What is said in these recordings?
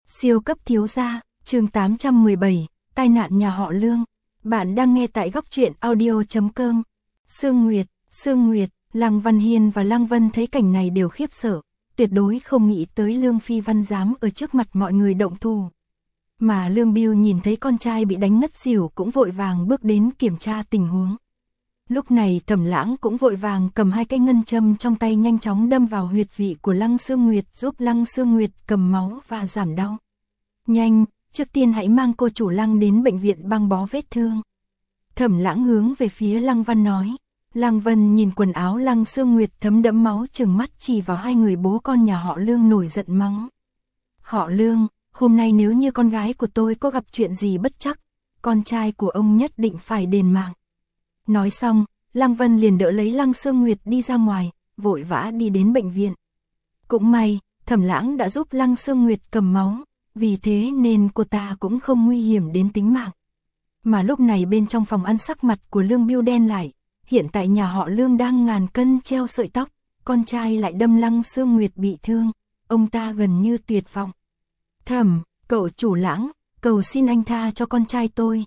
Siêu cấp thiếu gia, chương 817, tai nạn nhà họ Lương. Bạn đang nghe tại góc truyện audio.com. Sương Nguyệt, Lăng Văn Hiên và Lăng Vân thấy cảnh này đều khiếp sợ, tuyệt đối không nghĩ tới Lương Phi Văn dám ở trước mặt mọi người động thủ. Mà Lương Bưu nhìn thấy con trai bị đánh ngất xỉu cũng vội vàng bước đến kiểm tra tình huống. Lúc này Thẩm Lãng cũng vội vàng cầm hai cái ngân châm trong tay nhanh chóng đâm vào huyệt vị của Lăng Sương Nguyệt giúp Lăng Sương Nguyệt cầm máu và giảm đau. Nhanh, trước tiên hãy mang cô chủ Lăng đến bệnh viện băng bó vết thương. Thẩm Lãng hướng về phía Lăng Văn nói. Lăng Vân nhìn quần áo Lăng Sương Nguyệt thấm đẫm máu trừng mắt chỉ vào hai người bố con nhà họ Lương nổi giận mắng. Họ Lương, hôm nay nếu như con gái của tôi có gặp chuyện gì bất trắc, con trai của ông nhất định phải đền mạng. Nói xong, Lăng Vân liền đỡ lấy Lăng Sương Nguyệt đi ra ngoài, vội vã đi đến bệnh viện. Cũng may, Thẩm Lãng đã giúp Lăng Sương Nguyệt cầm máu, vì thế nên cô ta cũng không nguy hiểm đến tính mạng. Mà lúc này bên trong phòng ăn sắc mặt của Lương Bưu đen lại, hiện tại nhà họ Lương đang ngàn cân treo sợi tóc, con trai lại đâm Lăng Sương Nguyệt bị thương, ông ta gần như tuyệt vọng. Thẩm, cậu chủ Lãng, cầu xin anh tha cho con trai tôi,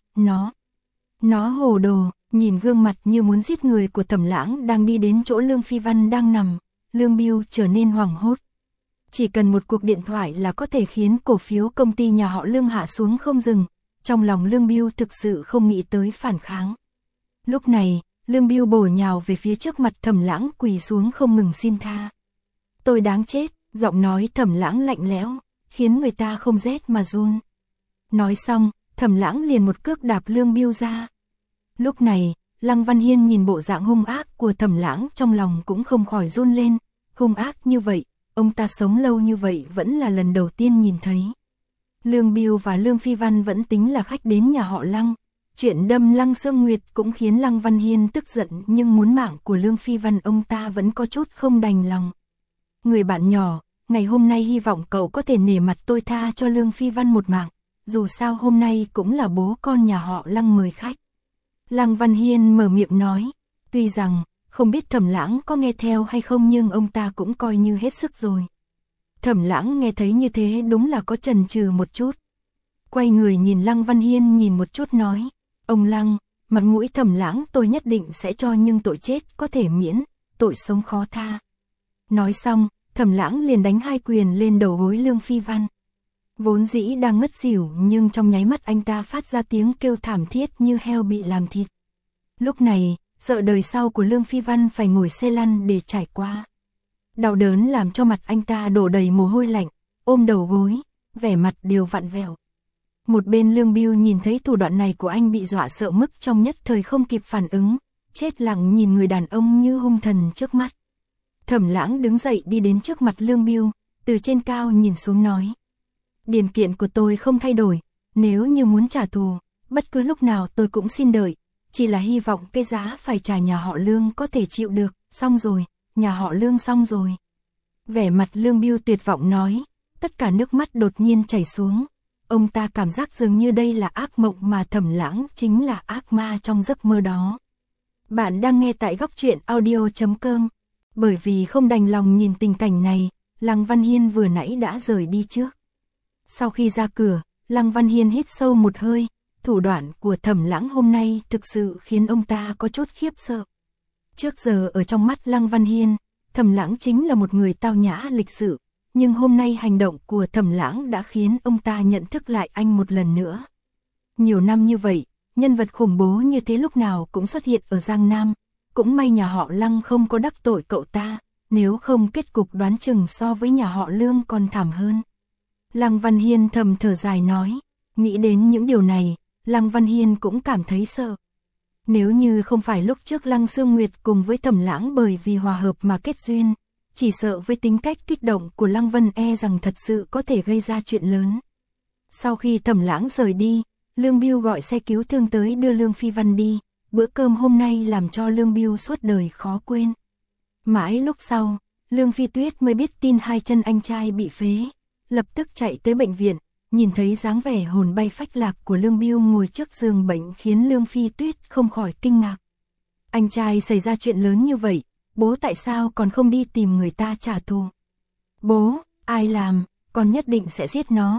nó hồ đồ. Nhìn gương mặt như muốn giết người của Thẩm Lãng đang đi đến chỗ Lương Phi Văn đang nằm, Lương Bưu trở nên hoảng hốt. Chỉ cần một cuộc điện thoại là có thể khiến cổ phiếu công ty nhà họ Lương hạ xuống không dừng, trong lòng Lương Bưu thực sự không nghĩ tới phản kháng. Lúc này, Lương Bưu bổ nhào về phía trước mặt Thẩm Lãng quỳ xuống không ngừng xin tha. Tôi đáng chết, giọng nói Thẩm Lãng lạnh lẽo, khiến người ta không rét mà run. Nói xong, Thẩm Lãng liền một cước đạp Lương Bưu ra. Lúc này, Lăng Văn Hiên nhìn bộ dạng hung ác của Thẩm Lãng trong lòng cũng không khỏi run lên, hung ác như vậy, ông ta sống lâu như vậy vẫn là lần đầu tiên nhìn thấy. Lương Bưu và Lương Phi Văn vẫn tính là khách đến nhà họ Lăng, chuyện đâm Lăng Sương Nguyệt cũng khiến Lăng Văn Hiên tức giận nhưng muốn mạng của Lương Phi Văn ông ta vẫn có chút không đành lòng. Người bạn nhỏ, ngày hôm nay hy vọng cậu có thể nể mặt tôi tha cho Lương Phi Văn một mạng, dù sao hôm nay cũng là bố con nhà họ Lăng mời khách. Lăng Văn Hiên mở miệng nói, tuy rằng, không biết Thẩm Lãng có nghe theo hay không nhưng ông ta cũng coi như hết sức rồi. Thẩm Lãng nghe thấy như thế đúng là có chần chừ một chút. Quay người nhìn Lăng Văn Hiên nhìn một chút nói, ông Lăng, mặt mũi Thẩm Lãng tôi nhất định sẽ cho nhưng tội chết có thể miễn, tội sống khó tha. Nói xong, Thẩm Lãng liền đánh hai quyền lên đầu gối Lương Phi Văn. Vốn dĩ đang ngất xỉu nhưng trong nháy mắt anh ta phát ra tiếng kêu thảm thiết như heo bị làm thịt. Lúc này, sợ đời sau của Lương Phi Văn phải ngồi xe lăn để trải qua. Đau đớn làm cho mặt anh ta đổ đầy mồ hôi lạnh, ôm đầu gối, vẻ mặt đều vặn vẹo. Một bên Lương Bưu nhìn thấy thủ đoạn này của anh bị dọa sợ mức trong nhất thời không kịp phản ứng, chết lặng nhìn người đàn ông như hung thần trước mắt. Thẩm Lãng đứng dậy đi đến trước mặt Lương Bưu, từ trên cao nhìn xuống nói. Điền kiện của tôi không thay đổi, nếu như muốn trả thù, bất cứ lúc nào tôi cũng xin đợi, chỉ là hy vọng cái giá phải trả nhà họ Lương có thể chịu được, xong rồi, nhà họ Lương xong rồi. Vẻ mặt Lương Bưu tuyệt vọng nói, tất cả nước mắt đột nhiên chảy xuống, ông ta cảm giác dường như đây là ác mộng mà Thẩm Lãng chính là ác ma trong giấc mơ đó. Bạn đang nghe tại góc truyện audio.com, bởi vì không đành lòng nhìn tình cảnh này, Lăng Văn Hiên vừa nãy đã rời đi trước. Sau khi ra cửa, Lăng Văn Hiên hít sâu một hơi, thủ đoạn của Thẩm Lãng hôm nay thực sự khiến ông ta có chút khiếp sợ. Trước giờ ở trong mắt Lăng Văn Hiên, Thẩm Lãng chính là một người tao nhã lịch sự, nhưng hôm nay hành động của Thẩm Lãng đã khiến ông ta nhận thức lại anh một lần nữa. Nhiều năm như vậy, nhân vật khủng bố như thế lúc nào cũng xuất hiện ở Giang Nam, cũng may nhà họ Lăng không có đắc tội cậu ta, nếu không kết cục đoán chừng so với nhà họ Lương còn thảm hơn. Lăng Văn Hiên thầm thở dài nói, nghĩ đến những điều này, Lăng Văn Hiên cũng cảm thấy sợ. Nếu như không phải lúc trước Lăng Sương Nguyệt cùng với Thẩm Lãng bởi vì hòa hợp mà kết duyên, chỉ sợ với tính cách kích động của Lăng Vân e rằng thật sự có thể gây ra chuyện lớn. Sau khi Thẩm Lãng rời đi, Lương Bưu gọi xe cứu thương tới đưa Lương Phi Văn đi, bữa cơm hôm nay làm cho Lương Bưu suốt đời khó quên. Mãi lúc sau, Lương Phi Tuyết mới biết tin hai chân anh trai bị phế. Lập tức chạy tới bệnh viện, nhìn thấy dáng vẻ hồn bay phách lạc của Lương Bưu ngồi trước giường bệnh khiến Lương Phi Tuyết không khỏi kinh ngạc. Anh trai xảy ra chuyện lớn như vậy, bố tại sao còn không đi tìm người ta trả thù? Bố, ai làm, con nhất định sẽ giết nó.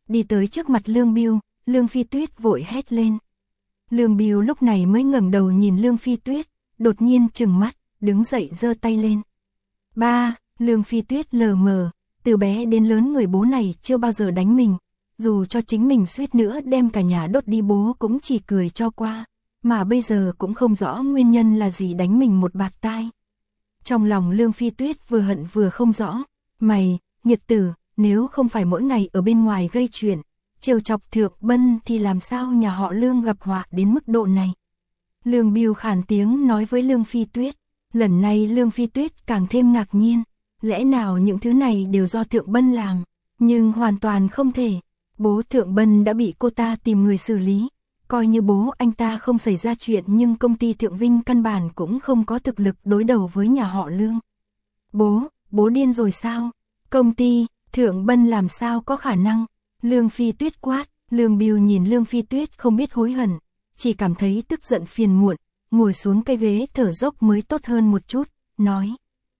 đi tới trước mặt Lương Bưu, Lương Phi Tuyết vội hét lên. Lương Bưu lúc này mới ngẩng đầu nhìn Lương Phi Tuyết, đột nhiên trừng mắt, đứng dậy giơ tay lên. Ba, Lương Phi Tuyết lờ mờ, từ bé đến lớn người bố này chưa bao giờ đánh mình, dù cho chính mình suýt nữa đem cả nhà đốt đi bố cũng chỉ cười cho qua, mà bây giờ cũng không rõ nguyên nhân là gì đánh mình một bạt tai. Trong lòng Lương Phi Tuyết vừa hận vừa không rõ, mày, nghiệt tử, nếu không phải mỗi ngày ở bên ngoài gây chuyện, trêu chọc Thượng Bân thì làm sao nhà họ Lương gặp họa đến mức độ này. Lương Bưu khàn tiếng nói với Lương Phi Tuyết, lần này Lương Phi Tuyết càng thêm ngạc nhiên, lẽ nào những thứ này đều do Thượng Bân làm, nhưng hoàn toàn không thể, bố Thượng Bân đã bị cô ta tìm người xử lý, coi như bố anh ta không xảy ra chuyện nhưng công ty Thượng Vinh căn bản cũng không có thực lực đối đầu với nhà họ Lương. Bố điên rồi sao? Công ty Thượng Bân làm sao có khả năng? Lương Phi Tuyết quát. Lương Bưu nhìn Lương Phi Tuyết không biết hối hận, chỉ cảm thấy tức giận phiền muộn, ngồi xuống cái ghế thở dốc mới tốt hơn một chút, nói.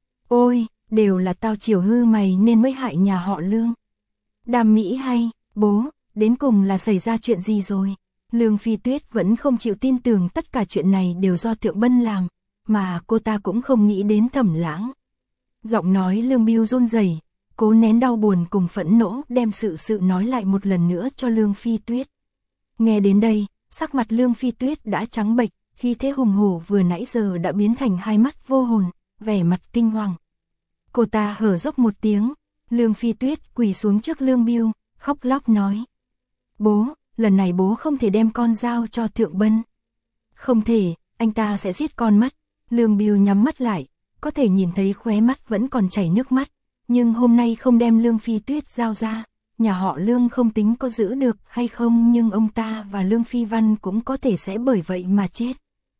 Ôi, đều là tao chiều hư mày nên mới hại nhà họ Lương. Đàm Mỹ hay, bố, đến cùng là xảy ra chuyện gì rồi? Lương Phi Tuyết vẫn không chịu tin tưởng tất cả chuyện này đều do Thượng Bân làm, mà cô ta cũng không nghĩ đến Thẩm Lãng. Giọng nói Lương Bưu run rẩy, cố nén đau buồn cùng phẫn nộ đem sự nói lại một lần nữa cho Lương Phi Tuyết. Nghe đến đây, sắc mặt Lương Phi Tuyết đã trắng bệch, khi thế hùng hổ vừa nãy giờ đã biến thành hai mắt vô hồn, vẻ mặt kinh hoàng. Cô ta hở dốc một tiếng, Lương Phi Tuyết quỳ xuống trước Lương Bưu, khóc lóc nói. Bố, lần này bố không thể đem con giao cho Thượng Bân. Không thể, anh ta sẽ giết con mất. Lương Bưu nhắm mắt lại, có thể nhìn thấy khóe mắt vẫn còn chảy nước mắt, nhưng hôm nay không đem Lương Phi Tuyết giao ra, nhà họ Lương không tính có giữ được hay không nhưng ông ta và Lương Phi Văn cũng có thể sẽ bởi vậy mà chết.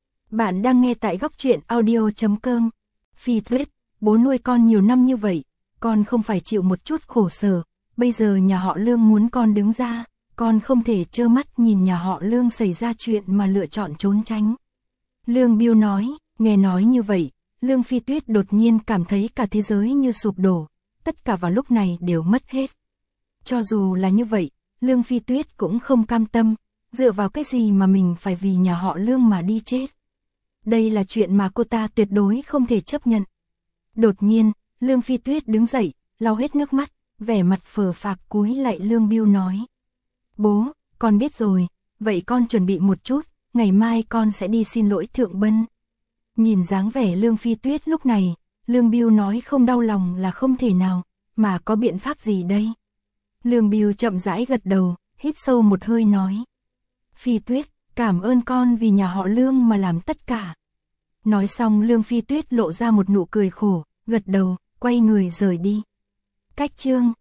Bạn đang nghe tại góc truyện audio.com. Phi Tuyết, bố nuôi con nhiều năm như vậy, con không phải chịu một chút khổ sở, bây giờ nhà họ Lương muốn con đứng ra, con không thể trơ mắt nhìn nhà họ Lương xảy ra chuyện mà lựa chọn trốn tránh. Lương Bưu nói, nghe nói như vậy, Lương Phi Tuyết đột nhiên cảm thấy cả thế giới như sụp đổ, tất cả vào lúc này đều mất hết. Cho dù là như vậy, Lương Phi Tuyết cũng không cam tâm, dựa vào cái gì mà mình phải vì nhà họ Lương mà đi chết. Đây là chuyện mà cô ta tuyệt đối không thể chấp nhận. Đột nhiên, Lương Phi Tuyết đứng dậy, lau hết nước mắt, vẻ mặt phờ phạc cúi lạy Lương Bưu nói. Bố, con biết rồi, vậy con chuẩn bị một chút, ngày mai con sẽ đi xin lỗi Thượng Bân. Nhìn dáng vẻ Lương Phi Tuyết lúc này, Lương Bưu nói không đau lòng là không thể nào, mà có biện pháp gì đây? Lương Bưu chậm rãi gật đầu, hít sâu một hơi nói. Phi Tuyết, cảm ơn con vì nhà họ Lương mà làm tất cả. Nói xong Lương Phi Tuyết lộ ra một nụ cười khổ, gật đầu, quay người rời đi. Cách chương